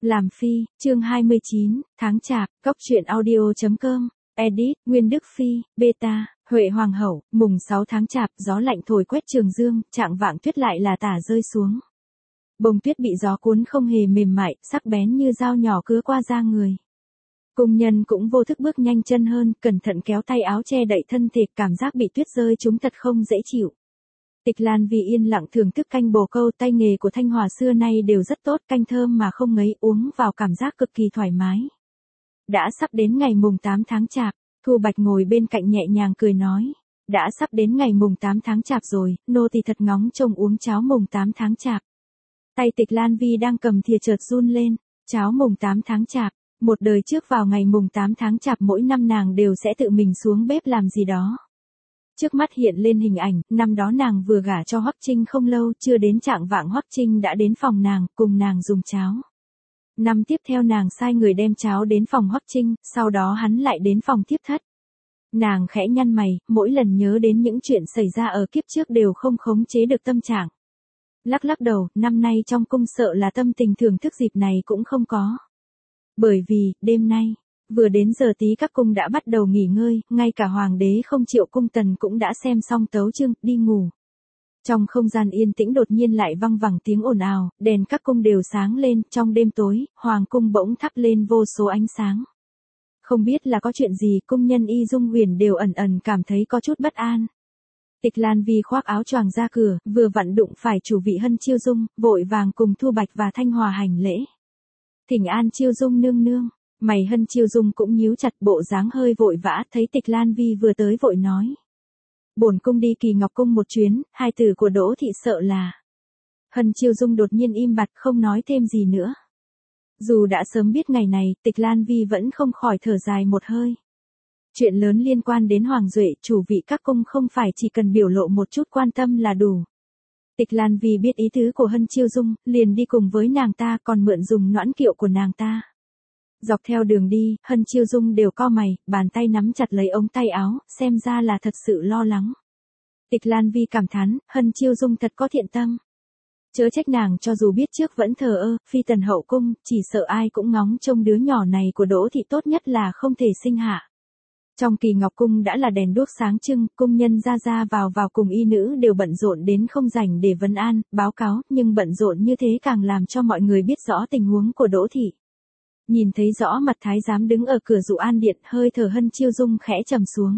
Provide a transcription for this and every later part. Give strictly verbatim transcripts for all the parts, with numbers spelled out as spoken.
Làm phi, chương hai mươi chín, tháng chạp, góc truyện audio chấm com, edit, Nguyên Đức Phi, beta, Huệ Hoàng hậu, mùng sáu tháng chạp, gió lạnh thổi quét Trường Dương, trạng vạng tuyết lại là tả rơi xuống. Bông tuyết bị gió cuốn không hề mềm mại, sắc bén như dao nhỏ cứa qua da người. Cung nhân cũng vô thức bước nhanh chân hơn, cẩn thận kéo tay áo che đậy thân thể, cảm giác bị tuyết rơi trúng thật không dễ chịu. Tịch Lan vì yên lặng thưởng thức canh bồ câu, tay nghề của Thanh Hòa xưa nay đều rất tốt, canh thơm mà không ngấy, uống vào cảm giác cực kỳ thoải mái. Đã sắp đến ngày mùng tám tháng chạp, Thu Bạch ngồi bên cạnh nhẹ nhàng cười nói, đã sắp đến ngày mùng tám tháng chạp rồi, nô tỳ thật ngóng trông uống cháo mùng tám tháng chạp. Tay Tịch Lan Vi đang cầm thìa chợt run lên, cháo mùng tám tháng chạp, một đời trước vào ngày mùng tám tháng chạp mỗi năm nàng đều sẽ tự mình xuống bếp làm gì đó. Trước mắt hiện lên hình ảnh, năm đó nàng vừa gả cho Hoắc Trinh không lâu, chưa đến trạng vạng Hoắc Trinh đã đến phòng nàng, cùng nàng dùng cháo. Năm tiếp theo nàng sai người đem cháo đến phòng Hoắc Trinh, sau đó hắn lại đến phòng tiếp thất. Nàng khẽ nhăn mày, mỗi lần nhớ đến những chuyện xảy ra ở kiếp trước đều không khống chế được tâm trạng. Lắc lắc đầu, năm nay trong cung sợ là tâm tình thưởng thức dịp này cũng không có. Bởi vì, đêm nay, vừa đến giờ tí các cung đã bắt đầu nghỉ ngơi, ngay cả hoàng đế không chịu cung tần cũng đã xem xong tấu chương, đi ngủ. Trong không gian yên tĩnh đột nhiên lại văng vẳng tiếng ồn ào, đèn các cung đều sáng lên, trong đêm tối, hoàng cung bỗng thắp lên vô số ánh sáng. Không biết là có chuyện gì, cung nhân Y Dung Huyền đều ẩn ẩn cảm thấy có chút bất an. Tịch Lan Vi khoác áo choàng ra cửa, vừa vặn đụng phải chủ vị Hân Chiêu Dung, vội vàng cùng Thu Bạch và Thanh Hòa hành lễ. Thỉnh an Chiêu Dung nương nương. Mày Hân Chiêu Dung cũng nhíu chặt, bộ dáng hơi vội vã, thấy Tịch Lan Vi vừa tới vội nói. Bổn cung đi Kỳ Ngọc cung một chuyến, hai từ của Đỗ thị sợ là. Hân Chiêu Dung đột nhiên im bặt không nói thêm gì nữa. Dù đã sớm biết ngày này, Tịch Lan Vi vẫn không khỏi thở dài một hơi. Chuyện lớn liên quan đến Hoàng Duệ, chủ vị các cung không phải chỉ cần biểu lộ một chút quan tâm là đủ. Tịch Lan Vi biết ý tứ của Hân Chiêu Dung, liền đi cùng với nàng ta, còn mượn dùng noãn kiệu của nàng ta. Dọc theo đường đi, Hân Chiêu Dung đều co mày, bàn tay nắm chặt lấy ống tay áo, xem ra là thật sự lo lắng. Tịch Lan Vi cảm thán, Hân Chiêu Dung thật có thiện tâm. Chớ trách nàng cho dù biết trước vẫn thờ ơ, phi tần hậu cung, chỉ sợ ai cũng ngóng trông đứa nhỏ này của Đỗ thị tốt nhất là không thể sinh hạ. Trong Kỳ Ngọc cung đã là đèn đuốc sáng trưng, cung nhân ra ra vào vào cùng y nữ đều bận rộn đến không rảnh để vấn an, báo cáo, nhưng bận rộn như thế càng làm cho mọi người biết rõ tình huống của Đỗ thị. Nhìn thấy rõ mặt thái giám đứng ở cửa dụ an điện, hơi thở Hân Chiêu Dung khẽ trầm xuống.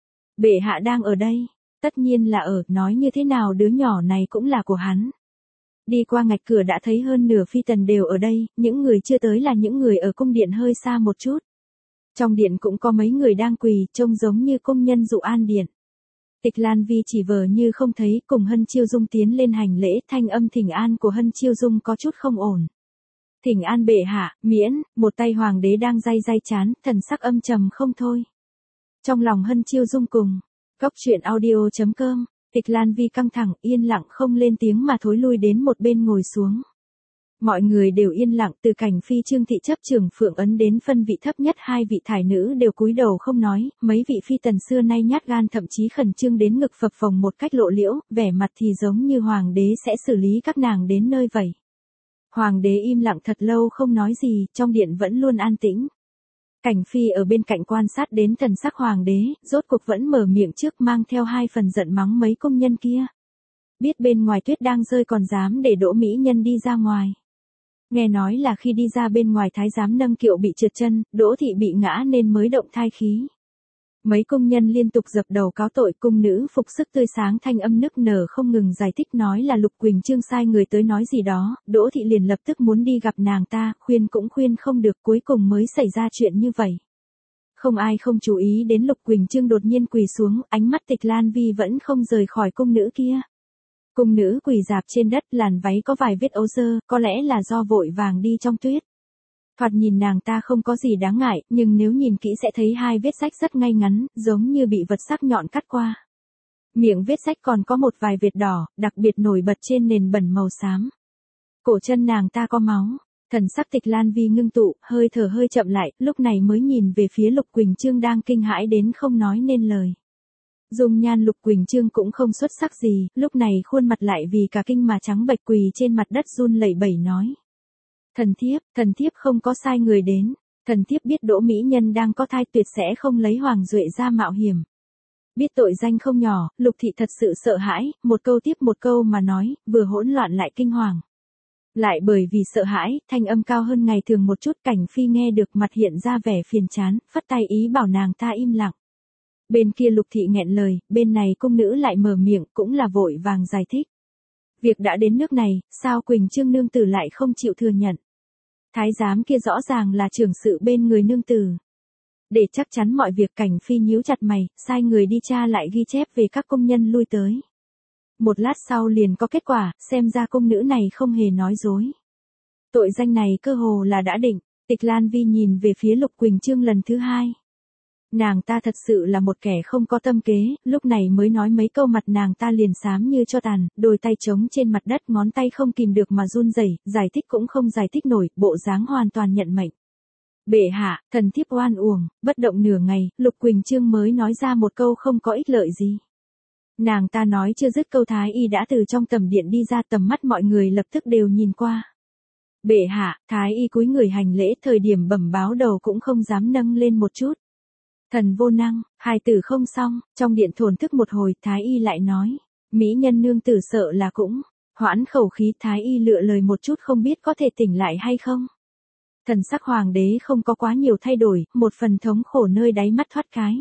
Bệ hạ đang ở đây, tất nhiên là ở, nói như thế nào đứa nhỏ này cũng là của hắn. Đi qua ngạch cửa đã thấy hơn nửa phi tần đều ở đây, những người chưa tới là những người ở cung điện hơi xa một chút. Trong điện cũng có mấy người đang quỳ, trông giống như công nhân dụ an điện. Tịch Lan Vi chỉ vờ như không thấy, cùng Hân Chiêu Dung tiến lên hành lễ, thanh âm thỉnh an của Hân Chiêu Dung có chút không ổn. Thỉnh an bệ hạ, miễn, một tay hoàng đế đang day day chán, thần sắc âm trầm không thôi. Trong lòng Hân Chiêu Dung cùng, góc truyện audio chấm com, Tịch Lan Vi căng thẳng, yên lặng không lên tiếng mà thối lui đến một bên ngồi xuống. Mọi người đều yên lặng, từ Cảnh Phi Trương thị chấp trưởng Phượng Ấn đến phân vị thấp nhất hai vị thải nữ đều cúi đầu không nói, mấy vị phi tần xưa nay nhát gan thậm chí khẩn trương đến ngực phập phồng một cách lộ liễu, vẻ mặt thì giống như hoàng đế sẽ xử lý các nàng đến nơi vậy. Hoàng đế im lặng thật lâu không nói gì, trong điện vẫn luôn an tĩnh. Cảnh Phi ở bên cạnh quan sát đến thần sắc hoàng đế, rốt cuộc vẫn mở miệng trước mang theo hai phần giận mắng mấy công nhân kia. Biết bên ngoài tuyết đang rơi còn dám để Đỗ mỹ nhân đi ra ngoài. Nghe nói là khi đi ra bên ngoài thái giám nâng kiệu bị trượt chân, Đỗ thị bị ngã nên mới động thai khí. Mấy công nhân liên tục dập đầu cáo tội, cung nữ phục sức tươi sáng thanh âm nức nở không ngừng giải thích nói là Lục Quỳnh Chương sai người tới nói gì đó, Đỗ thị liền lập tức muốn đi gặp nàng ta, khuyên cũng khuyên không được, cuối cùng mới xảy ra chuyện như vậy. Không ai không chú ý đến Lục Quỳnh Chương đột nhiên quỳ xuống, ánh mắt Tịch Lan Vi vẫn không rời khỏi cung nữ kia. Cung nữ quỳ rạp trên đất, làn váy có vài vết ấu dơ, có lẽ là do vội vàng đi trong tuyết. Thoạt nhìn nàng ta không có gì đáng ngại, nhưng nếu nhìn kỹ sẽ thấy hai vết rách rất ngay ngắn, giống như bị vật sắc nhọn cắt qua. Miệng vết rách còn có một vài vệt đỏ, đặc biệt nổi bật trên nền bẩn màu xám. Cổ chân nàng ta có máu, thần sắc Tịch Lan Vi ngưng tụ, hơi thở hơi chậm lại, lúc này mới nhìn về phía Lục Quỳnh Chương đang kinh hãi đến không nói nên lời. Dung nhan Lục Quỳnh Chương cũng không xuất sắc gì, lúc này khuôn mặt lại vì cả kinh mà trắng bệch, quỳ trên mặt đất run lẩy bẩy nói. Thần thiếp, thần thiếp không có sai người đến. Thần thiếp biết Đỗ mỹ nhân đang có thai, tuyệt sẽ không lấy Hoàng Duệ ra mạo hiểm. Biết tội danh không nhỏ, Lục thị thật sự sợ hãi, một câu tiếp một câu mà nói, vừa hỗn loạn lại kinh hoàng. Lại bởi vì sợ hãi, thanh âm cao hơn ngày thường một chút. Cảnh Phi nghe được mặt hiện ra vẻ phiền chán, phất tay ý bảo nàng ta im lặng. Bên kia Lục thị nghẹn lời, bên này cung nữ lại mở miệng, cũng là vội vàng giải thích. Việc đã đến nước này, sao Quỳnh Trương nương tử lại không chịu thừa nhận? Thái giám kia rõ ràng là trưởng sự bên người nương tử. Để chắc chắn mọi việc, Cảnh Phi nhíu chặt mày, sai người đi tra lại ghi chép về các công nhân lui tới. Một lát sau liền có kết quả, xem ra cung nữ này không hề nói dối. Tội danh này cơ hồ là đã định. Tịch Lan Vi nhìn về phía Lục Quỳnh Trương lần thứ hai. Nàng ta thật sự là một kẻ không có tâm kế, lúc này mới nói mấy câu mặt nàng ta liền xám như cho tàn, đôi tay trống trên mặt đất, ngón tay không kìm được mà run rẩy, giải thích cũng không giải thích nổi, bộ dáng hoàn toàn nhận mệnh. Bệ hạ, thần thiếp oan uổng, bất động nửa ngày, Lục Quỳnh Trương mới nói ra một câu không có ích lợi gì. Nàng ta nói chưa dứt câu, Thái y đã từ trong tầm điện đi ra, tầm mắt mọi người lập tức đều nhìn qua. Bệ hạ, Thái y cúi người hành lễ, thời điểm bẩm báo đầu cũng không dám nâng lên một chút. Thần vô năng, hài tử không xong. Trong điện thổn thức một hồi, Thái y lại nói. Mỹ nhân nương tử sợ là cũng hoãn khẩu khí. Thái y lựa lời một chút, không biết có thể tỉnh lại hay không. Thần sắc hoàng đế không có quá nhiều thay đổi, một phần thống khổ nơi đáy mắt thoát cái.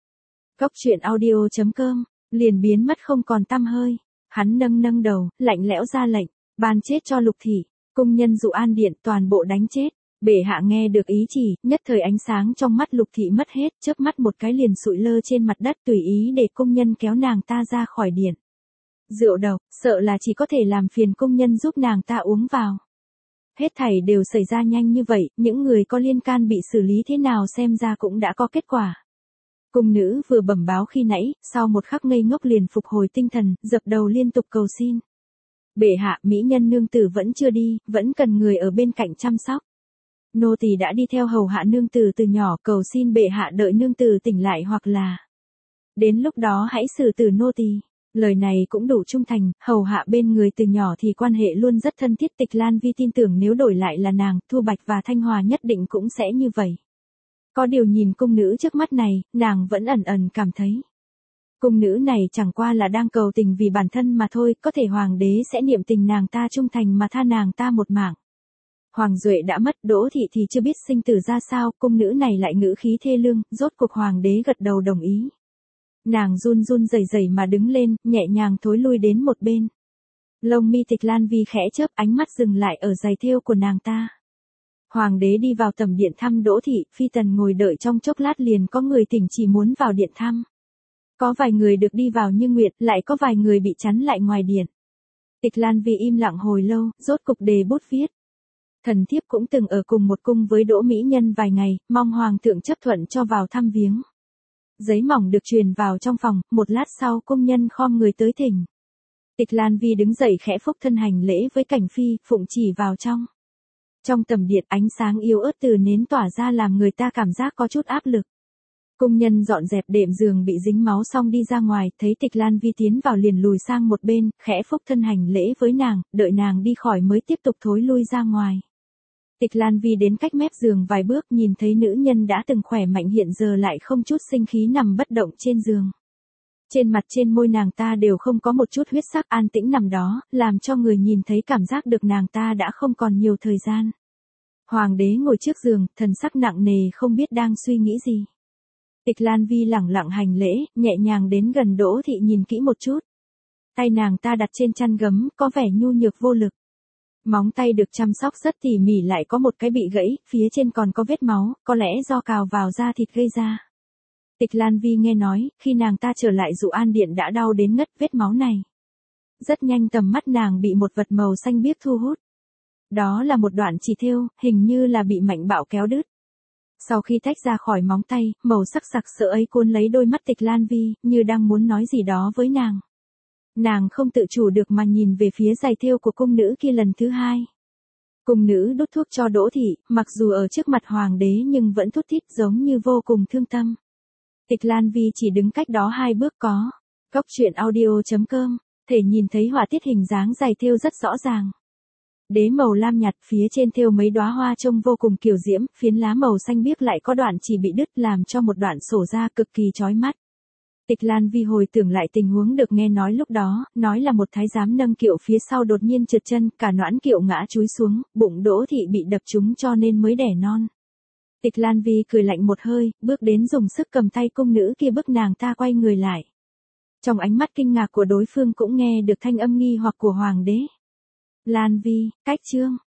Góc truyện audio chấm com liền biến mất không còn tăm hơi. Hắn nâng nâng đầu, lạnh lẽo ra lệnh, ban chết cho Lục thị. Cung nhân Dụ An điện toàn bộ đánh chết. Bệ hạ nghe được ý chỉ, nhất thời ánh sáng trong mắt Lục thị mất hết, chớp mắt một cái liền sụi lơ trên mặt đất, tùy ý để cung nhân kéo nàng ta ra khỏi điện. Rượu độc, sợ là chỉ có thể làm phiền cung nhân giúp nàng ta uống vào. Hết thảy đều xảy ra nhanh như vậy, những người có liên can bị xử lý thế nào xem ra cũng đã có kết quả. Cung nữ vừa bẩm báo khi nãy, sau một khắc ngây ngốc liền phục hồi tinh thần, dập đầu liên tục cầu xin. Bệ hạ, mỹ nhân nương tử vẫn chưa đi, vẫn cần người ở bên cạnh chăm sóc. Nô tỳ đã đi theo hầu hạ nương tử từ nhỏ, cầu xin bệ hạ đợi nương tử tỉnh lại, hoặc là đến lúc đó hãy xử tử nô tỳ. Lời này cũng đủ trung thành, hầu hạ bên người từ nhỏ thì quan hệ luôn rất thân thiết. Tịch Lan Vi tin tưởng nếu đổi lại là nàng, Thu Bạch và Thanh Hòa nhất định cũng sẽ như vậy. Có điều nhìn cung nữ trước mắt này, nàng vẫn ẩn ẩn cảm thấy. Cung nữ này chẳng qua là đang cầu tình vì bản thân mà thôi, có thể hoàng đế sẽ niệm tình nàng ta trung thành mà tha nàng ta một mạng. Hoàng Duệ đã mất, Đỗ thị thì chưa biết sinh tử ra sao, cung nữ này lại ngữ khí thê lương, rốt cuộc hoàng đế gật đầu đồng ý. Nàng run run rẩy rẩy mà đứng lên, nhẹ nhàng thối lui đến một bên. Lông mi Tịch Lan Vi khẽ chớp, ánh mắt dừng lại ở giày thêu của nàng ta. Hoàng đế đi vào tầm điện thăm Đỗ thị, phi tần ngồi đợi trong chốc lát liền có người tỉnh chỉ muốn vào điện thăm. Có vài người được đi vào như nguyện, lại có vài người bị chắn lại ngoài điện. Tịch Lan Vi im lặng hồi lâu, rốt cục đề bút viết. Thần thiếp cũng từng ở cùng một cung với Đỗ mỹ nhân vài ngày, mong hoàng thượng chấp thuận cho vào thăm viếng. Giấy mỏng được truyền vào trong phòng, một lát sau cung nhân khom người tới thỉnh. Tịch Lan Vi đứng dậy khẽ phúc thân hành lễ với Cảnh Phi, phụng chỉ vào trong. Trong tầm điện, ánh sáng yếu ớt từ nến tỏa ra làm người ta cảm giác có chút áp lực. Cung nhân dọn dẹp đệm giường bị dính máu xong đi ra ngoài, thấy Tịch Lan Vi tiến vào liền lùi sang một bên, khẽ phúc thân hành lễ với nàng, đợi nàng đi khỏi mới tiếp tục thối lui ra ngoài. Tịch Lan Vi đến cách mép giường vài bước, nhìn thấy nữ nhân đã từng khỏe mạnh hiện giờ lại không chút sinh khí nằm bất động trên giường. Trên mặt trên môi nàng ta đều không có một chút huyết sắc, an tĩnh nằm đó, làm cho người nhìn thấy cảm giác được nàng ta đã không còn nhiều thời gian. Hoàng đế ngồi trước giường, thần sắc nặng nề không biết đang suy nghĩ gì. Tịch Lan Vi lẳng lặng hành lễ, nhẹ nhàng đến gần Đỗ thị nhìn kỹ một chút. Tay nàng ta đặt trên chăn gấm, có vẻ nhu nhược vô lực. Móng tay được chăm sóc rất tỉ mỉ, lại có một cái bị gãy, phía trên còn có vết máu, có lẽ do cào vào da thịt gây ra. Tịch Lan Vi nghe nói, khi nàng ta trở lại Dụ An điện đã đau đến ngất, vết máu này. Rất nhanh tầm mắt nàng bị một vật màu xanh biếc thu hút. Đó là một đoạn chỉ thêu, hình như là bị mạnh bạo kéo đứt. Sau khi tách ra khỏi móng tay, màu sắc sặc sỡ ấy cuốn lấy đôi mắt Tịch Lan Vi, như đang muốn nói gì đó với nàng. Nàng không tự chủ được mà nhìn về phía giày thêu của cung nữ kia lần thứ hai. Cung nữ đút thuốc cho Đỗ thị, mặc dù ở trước mặt hoàng đế nhưng vẫn thút thít giống như vô cùng thương tâm. Tịch Lan Vi chỉ đứng cách đó hai bước có. Góc truyện audio chấm com, thể nhìn thấy họa tiết hình dáng giày thêu rất rõ ràng. Đế màu lam nhạt, phía trên thêu mấy đóa hoa trông vô cùng kiều diễm, phiến lá màu xanh biếc lại có đoạn chỉ bị đứt làm cho một đoạn sổ ra cực kỳ chói mắt. Tịch Lan Vi hồi tưởng lại tình huống được nghe nói lúc đó, nói là một thái giám nâng kiệu phía sau đột nhiên trượt chân, cả noãn kiệu ngã chúi xuống, bụng Đỗ thị bị đập trúng cho nên mới đẻ non. Tịch Lan Vi cười lạnh một hơi, bước đến dùng sức cầm tay cung nữ kia bức nàng ta quay người lại. Trong ánh mắt kinh ngạc của đối phương cũng nghe được thanh âm nghi hoặc của hoàng đế. Lan Vi, cách chương.